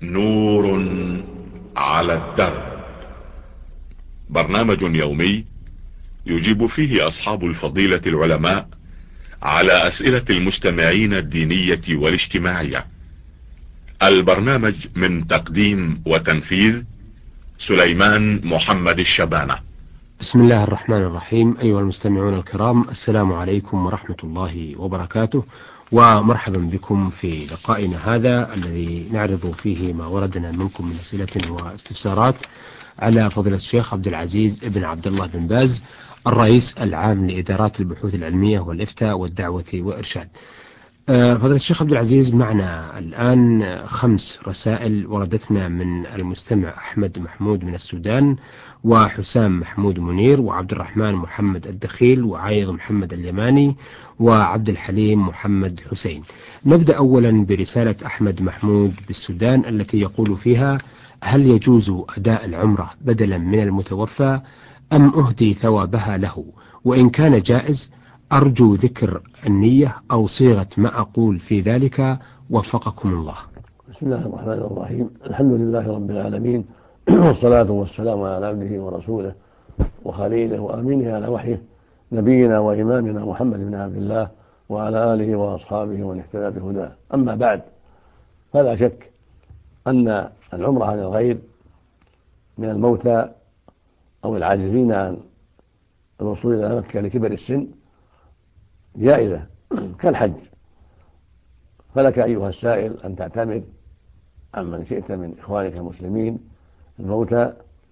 نور على الدرب، برنامج يومي يجيب فيه أصحاب الفضيلة العلماء على أسئلة المستمعين الدينية والاجتماعية. البرنامج من تقديم وتنفيذ سليمان محمد الشبانة. بسم الله الرحمن الرحيم. أيها المستمعون الكرام، السلام عليكم ورحمة الله وبركاته، ومرحبا بكم في لقائنا هذا الذي نعرض فيه ما وردنا منكم من أسئلة واستفسارات على فضيلة الشيخ عبد العزيز بن عبد الله بن باز، الرئيس العام لإدارات البحوث العلمية والإفتاء والدعوة والإرشاد. فضيلة الشيخ عبد العزيز، معنا الآن 5 رسائل وردتنا من المستمع أحمد محمود من السودان، وحسام محمود منير، وعبد الرحمن محمد الدخيل، وعايض محمد اليماني، وعبد الحليم محمد حسين. نبدأ أولا برسالة أحمد محمود بالسودان التي يقول فيها: هل يجوز أداء العمرة بدلا من المتوفى أم أهدي ثوابها له؟ وإن كان جائز أرجو ذكر النية أو صيغة ما أقول في ذلك، وفقكم الله. بسم الله الرحمن الرحيم. الحمد لله رب العالمين، والصلاة والسلام على عبده ورسوله وخليله وأمينه على وحيه، نبينا وإمامنا محمد بن عبد الله وعلى آله وأصحابه ومن اهتدى بهداه. أما بعد، فلا شك أن العمرة عن الغير من الموتى أو العاجزين عن الوصول إلى مكة لكبر السن جائزة كالحج. فلك أيها السائل أن تعتمد عمن شئت من إخوانك المسلمين الموتى،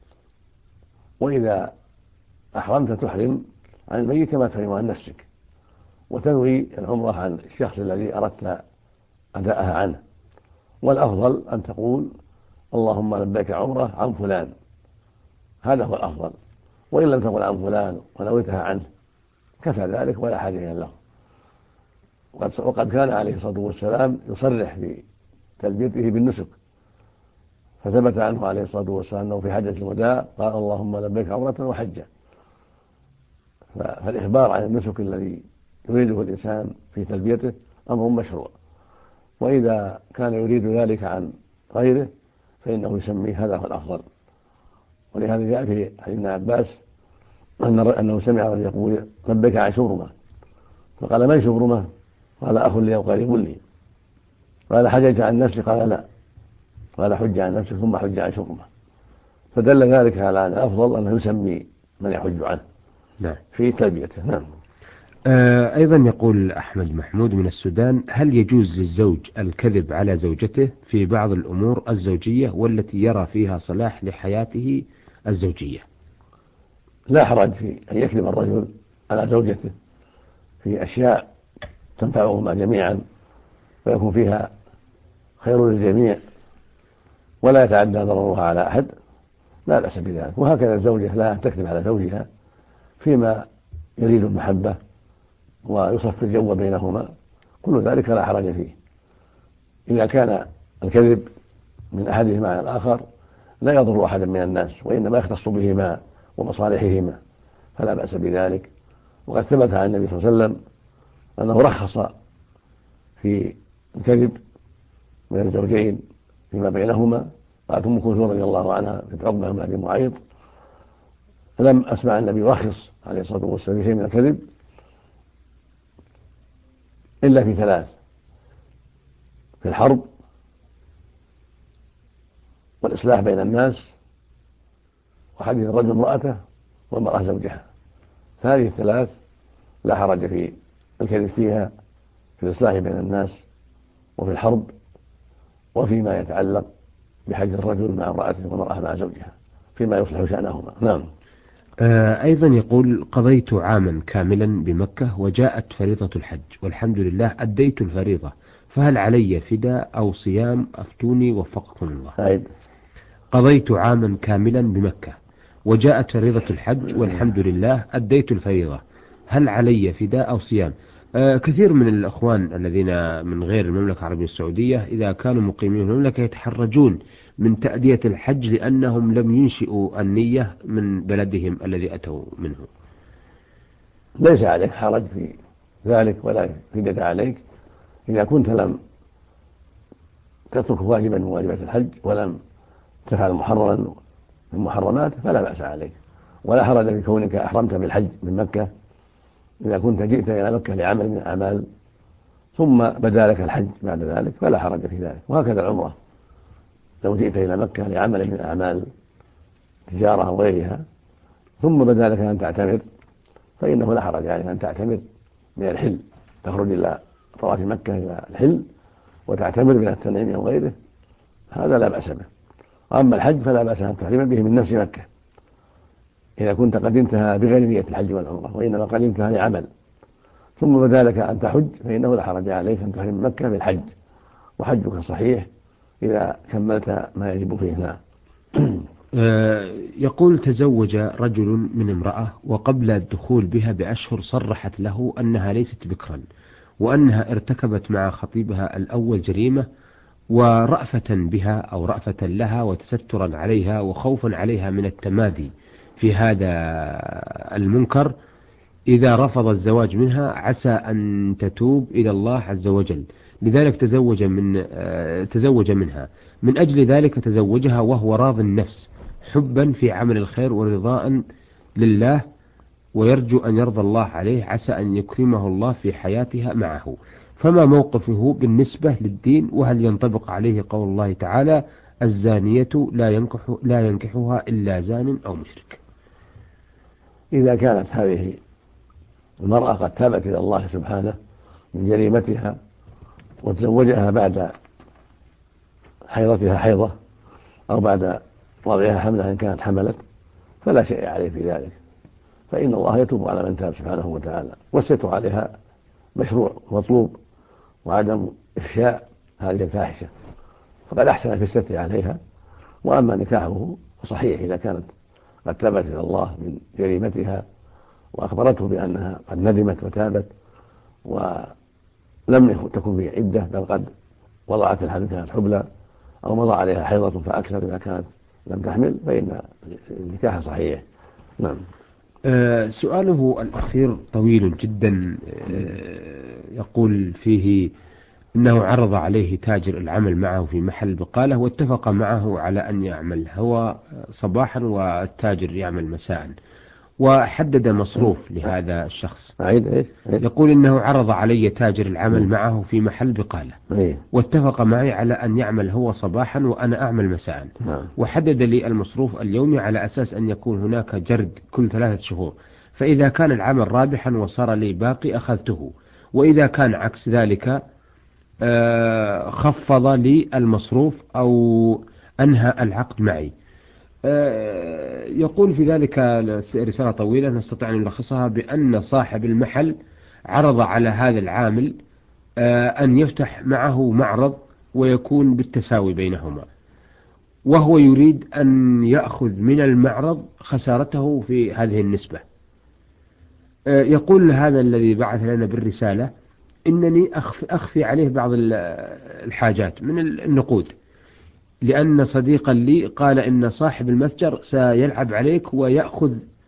وإذا أحرمت تحرم عن الميت كما تحرم عن نفسك، وتنوي العمرة عن الشخص الذي أردت أداءها عنه. والأفضل أن تقول: اللهم لبيك عمرة عن فلان، هذا هو الأفضل. وإن لم تقل عن فلان ونويتها عنه كفى ذلك ولا حاجة له. وقد كان عليه الصلاة والسلام يصرح في تلبيته بالنسك، فثبت عنه عليه الصلاة والسلام أنه في حجة الوداع قال: اللهم لبيك عمرة وحجة. فالإخبار عن النسك الذي يريده الإنسان في تلبيته أمر مشروع، وإذا كان يريد ذلك عن غيره فإنه يسميه، هذا هو الأفضل. ولهذا جاء في حديث ابن عباس أنه سمع رجل يقول: لبيك عن شبرمة. فقال: من شبرمة؟ قال: أخ لي أو قريب لي. قال: حججت عن نفسي؟ قال: لا. قال: حج عن نفسك ثم حج عن شبرمة. فدل ذلك على أن الأفضل أنه يسمي من يحج عنه في تلبيته. نعم. أيضا يقول أحمد محمود من السودان: هل يجوز للزوج الكذب على زوجته في بعض الأمور الزوجية والتي يرى فيها صلاح لحياته الزوجية؟ لا حرج في أن يكذب الرجل على زوجته في أشياء تنفعهما جميعا ويكون فيها خير للجميع ولا يتعدى ضررها على أحد، لا بأس بذلك. وهكذا الزوجة لا تكذب على زوجها فيما يريد المحبة ويصفي الجو بينهما، كل ذلك لا حرج فيه. إذا كان الكذب من أحدهما على الآخر لا يضر أحدا من الناس وإنما يختص بهما ومصالحهما، فلا بأس بذلك. وقد ثبت عن النبي صلى الله عليه وسلم أنه رخص في الكذب من الزوجين فيما بينهما. قالت أم كلثوم رضي الله عنها في عقبة بن أبي معيط: لم أسمع النبي يرخص عليه الصلاة والسلام في شيء من الكذب إلا في 3: في الحرب، والإصلاح بين الناس، وحديث الرجل امرأته والمرأة زوجها. فهذه 3 لا حرج في الكذب فيها: في الإصلاح بين الناس، وفي الحرب، وفيما يتعلق بحديث الرجل مع امرأته والمرأة مع زوجها فيما يصلح شأنهما. نعم. أيضا يقول: قضيت عاما كاملا بمكة وجاءت فريضة الحج والحمد لله أديت الفريضة، فهل علي فداء أو صيام؟ أفتوني وفقكم الله. قضيت عاما كاملا بمكة وجاءت فريضة الحج والحمد لله أديت الفريضة، هل علي فداء أو صيام؟ كثير من الأخوان الذين من غير المملكة العربية السعودية إذا كانوا مقيمين في المملكة يتحرجون من تأدية الحج لأنهم لم ينشئوا النية من بلدهم الذي أتوا منه. ليس عليك حرج في ذلك ولا فدية عليك إذا كنت لم تترك واجبا من واجبات الحج ولم تفعل محرما من المحرمات فلا بأس عليك، ولا حرج بكونك أحرمت بالحج من مكة إذا كنت جئت إلى مكة لعمل من الأعمال ثم بدا لك الحج بعد ذلك فلا حرج في ذلك. وهكذا العمرة، لو جئت إلى مكة لعمل من الأعمال تجارة أو غيرها ثم بدا لك أن تعتمر فإنه لا حرج عليك أن تعتمر من الحل، تخرج إلى طواف مكة إلى الحل وتعتمر من التنعيم أو غيره، هذا لا بأس به. أما الحج فلا بأس أن تحرم به من نفس مكة إذا كنت قد انتهى بغير نية الحج والعمرة، وإنما قد انتهى لعمل ثم بدا لك أن تحج فإنه لا حرج عليك أن تحرم مكة بالحج، وحجك صحيح إذا كملت ما يجب فيه. نعم. يقول: تزوج رجل من امرأة وقبل الدخول بها بأشهر صرحت له أنها ليست بكرا، وأنها ارتكبت مع خطيبها الأول جريمة، ورأفة بها أو رأفة لها وتسترا عليها وخوفا عليها من التمادي في هذا المنكر إذا رفض الزواج منها عسى أن تتوب إلى الله عز وجل، لذلك تزوج منها. من أجل ذلك تزوجها وهو راض النفس حبا في عمل الخير ورضاء لله، ويرجو أن يرضى الله عليه عسى أن يكرمه الله في حياتها معه. فما موقفه بالنسبة للدين؟ وهل ينطبق عليه قول الله تعالى: الزانية لا ينكحها إلا زان أو مشرك؟ إذا كانت هذه المرأة قد تابت إلى الله سبحانه من جريمتها وتزوجها بعد حيضتها حيضة أو بعد وضعها حملها إن كانت حملت فلا شيء عليه في ذلك، فإن الله يتوب على من تاب سبحانه وتعالى، والستر عليها مشروع مطلوب، وعدم إفشاء هذه الفاحشة، فقد أحسن في الستر عليها. وأما نكاحه فصحيح إذا كانت قد تابت إلى الله من جريمتها وأخبرته بأنها قد ندمت وتابت ولم تكن في عدة بل قد وضعت الحمل كانت حبلى أو مضى عليها حيضة فأكثر إذا كانت لم تحمل فإن النكاح صحيح. نعم. سؤاله الأخير طويل جدا. يقول فيه إنه عرض عليه تاجر العمل معه في محل بقالة واتفق معه على أن يعمل هو صباحا والتاجر يعمل مساء، وحدد مصروف لهذا الشخص. يقول إنه عرض علي تاجر العمل معه في محل بقالة واتفق معي على أن يعمل هو صباحا وأنا أعمل مساء، وحدد لي المصروف اليومي على أساس أن يكون هناك جرد كل 3 شهور، فإذا كان العمل رابحا وصار لي باقي أخذته، وإذا كان عكس ذلك خفض لي المصروف أو أنهى العقد معي. يقول في ذلك رسالة طويلة نستطيع أن نلخصها بأن صاحب المحل عرض على هذا العامل أن يفتح معه معرض ويكون بالتساوي بينهما، وهو يريد أن يأخذ من المعرض خسارته في هذه النسبة. يقول هذا الذي بعث لنا بالرسالة إنني أخفي عليه بعض الحاجات من النقود، لأن صديقا لي قال إن صاحب المتجر سيلعب عليك ويأخذ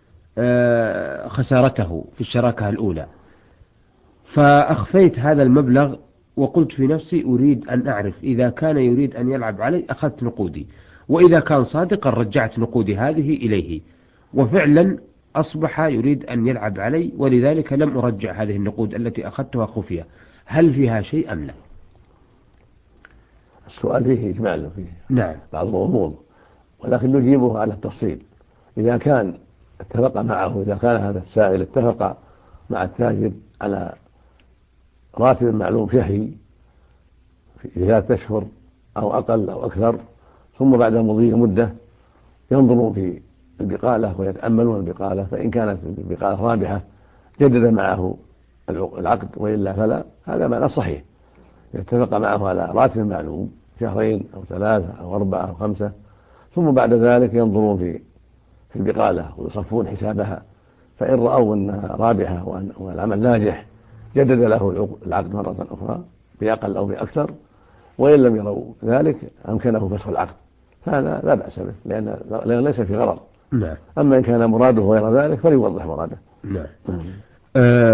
خسارته في الشراكة الأولى، فأخفيت هذا المبلغ وقلت في نفسي أريد أن أعرف إذا كان يريد أن يلعب علي أخذت نقودي، وإذا كان صادقا رجعت نقودي هذه إليه، وفعلا أصبح يريد أن يلعب علي، ولذلك لم أرجع هذه النقود التي أخذتها خفية. هل فيها شيء أم لا؟ السؤال فيه إجمال فيه نعم بعض الغموض، ولكن نجيبه على التفصيل. إذا كان اتفق معه، إذا كان هذا السائل اتفق مع التاجر على راتب معلوم شهري في 3 أشهر أو أقل أو أكثر، ثم بعد مضي مدة ينظرون في البقالة ويتأملون البقالة، فإن كانت البقالة رابحة جدد معه العقد، وإلا فلا. هذا معنى صحيح. اتفق معه على راتب معلوم 2 أو 3 أو 4 أو 5، ثم بعد ذلك ينظرون في البقالة ويصفون حسابها، فإن رأوا أنها رابحة والعمل ناجح جدد له العقد مرة أخرى بأقل أو بأكثر، وإن لم يروا ذلك أمكنه فسخ العقد، فهذا لا بأس به لأن ليس في غرض. نعم. أما إن كان مراده غير ذلك فليوضح مراده. نعم.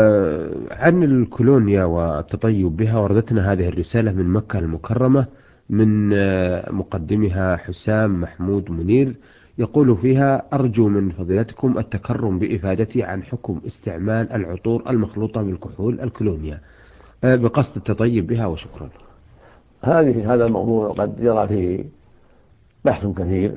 عن الكولونيا والتطيب بها وردتنا هذه الرسالة من مكة المكرمة من مقدمها حسام محمود منير، يقول فيها: أرجو من فضيلتكم التكرم بإفادتي عن حكم استعمال العطور المخلوطة بالكحول الكولونيا بقصد التطيب بها، وشكرا. هذا الموضوع قد جرى فيه بحث كثير،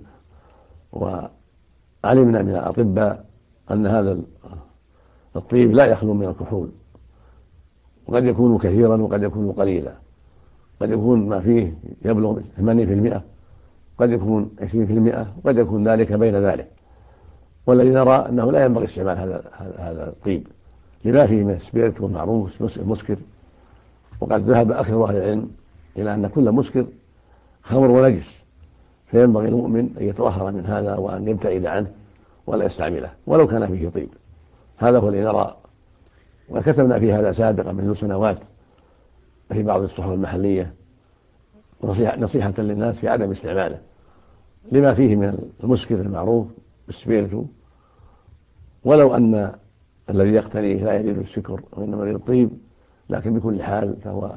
وعلمنا من الأطباء أن هذا الطيب لا يخلو من الكحول، وقد يكون كثيرا وقد يكون قليلا، قد يكون ما فيه يبلغ 80%، قد يكون 20%، وقد يكون ذلك بين ذلك. والذي نرى أنه لا ينبغي استعمال هذا الطيب لما فيه من السبيرت والمعروف مسكر، وقد ذهب أكثر أهل العلم إلى أن كل مسكر خمر ونجس، فينبغي المؤمن أن يتطهر من هذا وأن يبتعد عنه ولا يستعمله ولو كان فيه طيب. هذا هو الذي نرى، وكتبنا في هذا سابقا منذ سنوات في بعض الصحف المحلية نصيحة للناس في عدم استعماله لما فيه من المسكر المعروف بالسبيرتو، ولو أن الذي يقتنيه لا يريد السكر وإنما يريد الطيب، لكن بكل حال فهو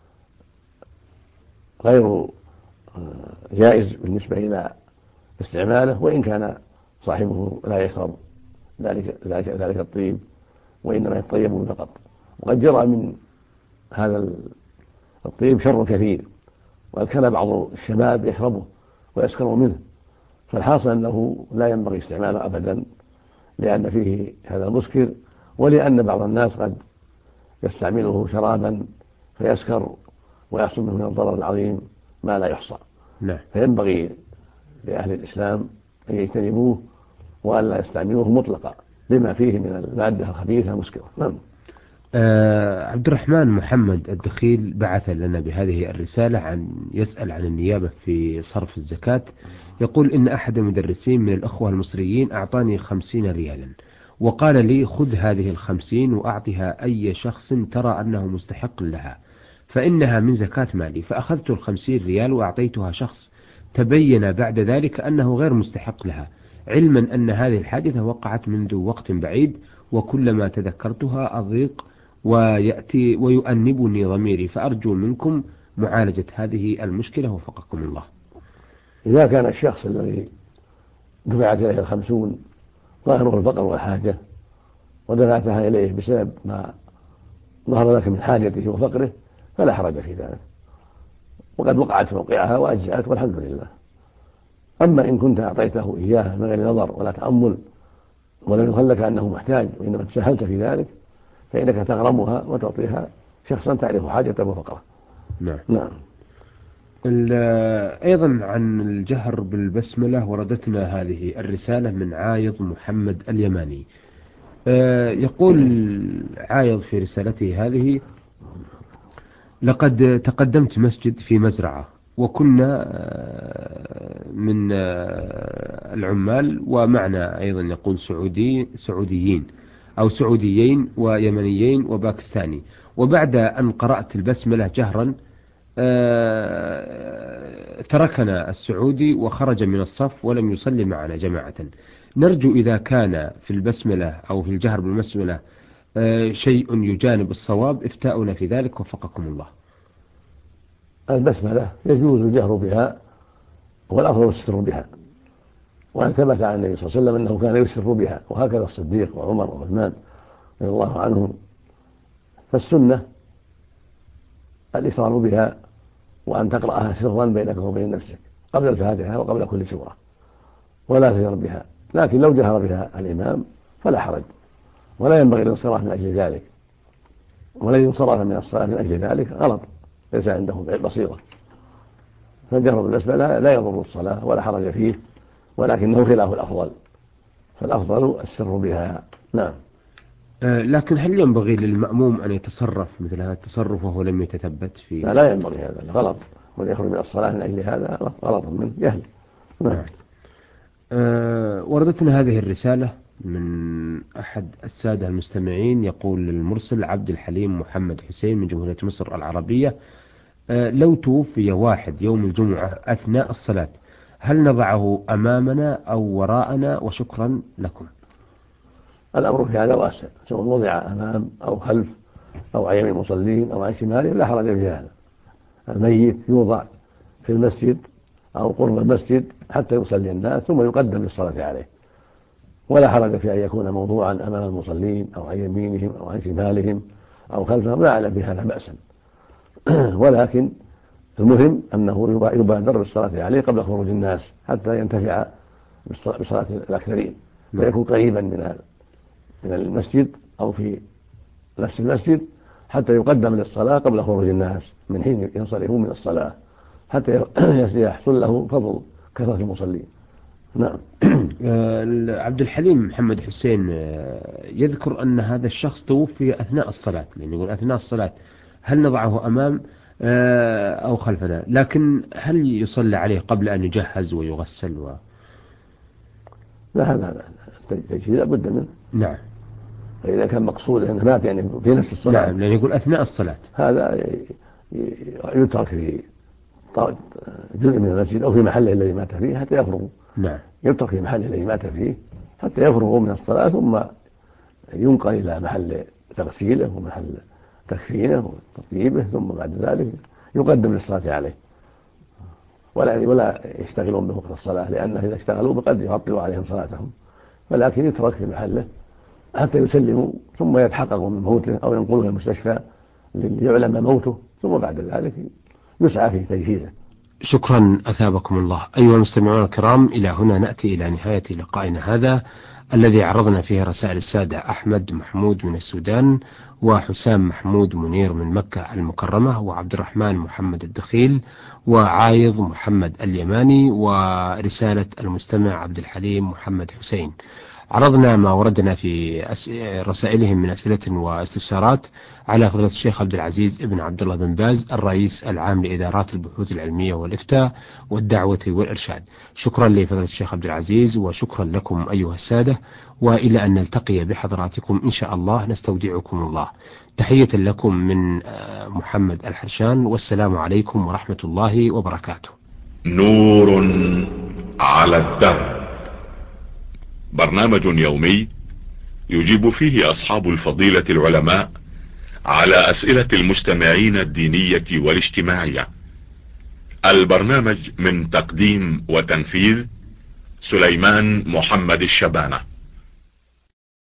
غير جائز بالنسبة إلى استعماله، وإن كان صاحبه لا يشرب ذلك الطيب وإنما يتطيب فقط. وقد جرى من هذا الطيب شر كثير، وكان بعض الشباب يشربه ويسكر منه، فالحاصل أنه لا ينبغي استعماله أبدا، لأن فيه هذا المسكر، ولأن بعض الناس قد يستعمله شرابا فيسكر ويحصل منه من الضرر العظيم ما لا يحصى. فينبغي لأهل الإسلام أن يجتنبوه وأن لا يستعملوه مطلقا لما فيه من المادة الخبيثة المسكرة. عبد الرحمن محمد الدخيل بعث لنا بهذه الرسالة يسأل عن النيابة في صرف الزكاة. يقول: إن أحد المدرسين من الأخوة المصريين أعطاني 50 ريالا وقال لي: خذ هذه 50 وأعطها أي شخص ترى أنه مستحق لها، فإنها من زكاة مالي. فأخذت 50 ريال وأعطيتها شخص تبين بعد ذلك أنه غير مستحق لها، علما أن هذه الحادثة وقعت منذ وقت بعيد، وكلما تذكرتها أضيق ويؤنبني ضميري، فأرجو منكم معالجة هذه المشكلة وفقكم الله. إذا كان الشخص الذي دفعت إليه 50 ظاهره الفقر والحاجة ودفعتها إليه بسبب ما ظهر لك من حاجته وفقره فلا حرج في ذلك، وقد وقعت موقعها وأجزأت والحمد لله. أما إن كنت أعطيته إياها من غير نظر ولا تأمل ولم يظهر لك أنه محتاج وإنما تساهلت في ذلك، فإنك تغرمها وتعطيها شخصا تعرف حاجته وفقره. نعم. أيضا عن الجهر بالبسملة وردتنا هذه الرسالة من عايض محمد اليماني. يقول عايض في رسالته هذه: لقد تقدمت مسجد في مزرعة، وكنا من العمال، ومعنا أيضا يقول سعوديين أو سعوديين ويمنيين وباكستاني، وبعد أن قرأت البسملة جهرا تركنا السعودي وخرج من الصف ولم يصلي معنا جماعة. نرجو إذا كان في البسملة أو في الجهر بالبسملة شيء يجانب الصواب إفتاؤنا في ذلك وفقكم الله. البسملة يجوز الجهر بها والأفضل السر بها، وأن ثبت عن النبي صلى الله عليه وسلم أنه كان يسر بها، وهكذا الصديق وعمر وعثمان رضي الله عنهم. فالسنة الإسرار بها وأن تقرأها سرا بينك وبين نفسك قبل الفاتحة وقبل كل سورة، ولا تجهر بها. لكن لو جهر بها الإمام فلا حرج، ولا ينبغي الانصراف من أجل ذلك، والذي انصرف من الصلاة من أجل ذلك غلط، ليس عنده بصيرة. فالجهر بالبسملة لا يضر الصلاة ولا حرج فيه، ولكنه خلاف الأفضل، فالأفضل السر بها. نعم. لكن هل ينبغي للمأموم أن يتصرف مثل هذا التصرف وهو لم يتثبت فيه؟ لا ينبغي هذا، غلط، ويخرج من الصلاة من أجل هذا غلط من جهل. نعم. وردتنا هذه الرسالة من أحد السادة المستمعين، يقول المرسل عبد الحليم محمد حسين من جمهورية مصر العربية: لو توفي واحد يوم الجمعة أثناء الصلاة هل نضعه أمامنا أو وراءنا؟ وشكرا لكم. الأمر في هذا واسع، سواء وضع أمام أو خلف أو عن يمين المصلين أو عن شمالهم لا حرج في هذا. الميت يوضع في في المسجد أو قرب المسجد حتى يصلي الناس ثم يقدم للصلاة عليه، ولا حرج في أن يكون موضوعا أمام المصلين أو عن يمينهم أو عن شمالهم أو خلفهم، لا أعلم بهذا بأسا. ولكن المهم أنه يبادر بالصلاة عليه قبل خروج الناس حتى ينتفع بصلاة الأكثرين، ويكون قريبا من المسجد أو في نفس المسجد حتى يقدم للصلاة قبل خروج الناس من حين ينصرفون من الصلاة، حتى يحصل له فضل كثرة المصلين. نعم. عبد الحليم محمد حسين يذكر أن هذا الشخص توفي أثناء الصلاة، لأن يقول أثناء الصلاة هل نضعه أمام أو خلفنا، لكن هل يصلى عليه قبل أن يجهز ويغسل لا هذا التجهيز لا بد منه. نعم. فإذا كان مقصود أنه مات يعني في نفس الصلاة، نعم، لأن يقول أثناء الصلاة، هذا يترك في جزء من المسجد أو في محله الذي مات فيه حتى يفرغوا. نعم. يترك في محله الذي مات فيه حتى يفرغوا من الصلاة، ثم ينقل إلى محل تغسيله ومحل تكفينه وتطييبه، ثم بعد ذلك يقدم للصلاة عليه، ولا يشتغلون بوقت الصلاة، لأنه إذا اشتغلوا قد يعطلوا عليهم صلاتهم، ولكن يترك في محله حتى يسلموا ثم يتحققوا من موته أو ينقلوا إلى المستشفى ليعلم موته، ثم بعد ذلك يسعى في تجهيزه. شكرا أثابكم الله. أيها المستمعون الكرام، إلى هنا نأتي إلى نهاية لقائنا هذا الذي عرضنا فيه رسائل السادة أحمد محمود من السودان، وحسام محمود منير من مكة المكرمة، وعبد الرحمن محمد الدخيل، وعايض محمد اليماني، ورسالة المستمع عبد الحليم محمد حسين. عرضنا ما وردنا في رسائلهم من أسئلة واستفسارات على فضيلة الشيخ عبد العزيز ابن عبد الله بن باز الرئيس العام لإدارات البحوث العلمية والإفتاء والدعوة والإرشاد. شكرا لفضيلة الشيخ عبد العزيز، وشكرا لكم أيها السادة، وإلى أن نلتقي بحضراتكم إن شاء الله نستودعكم الله. تحية لكم من محمد الحرشان، والسلام عليكم ورحمة الله وبركاته. نور على الدرب، برنامج يومي يجيب فيه أصحاب الفضيلة العلماء على أسئلة المستمعين الدينية والاجتماعية. البرنامج من تقديم وتنفيذ سليمان محمد الشبانة.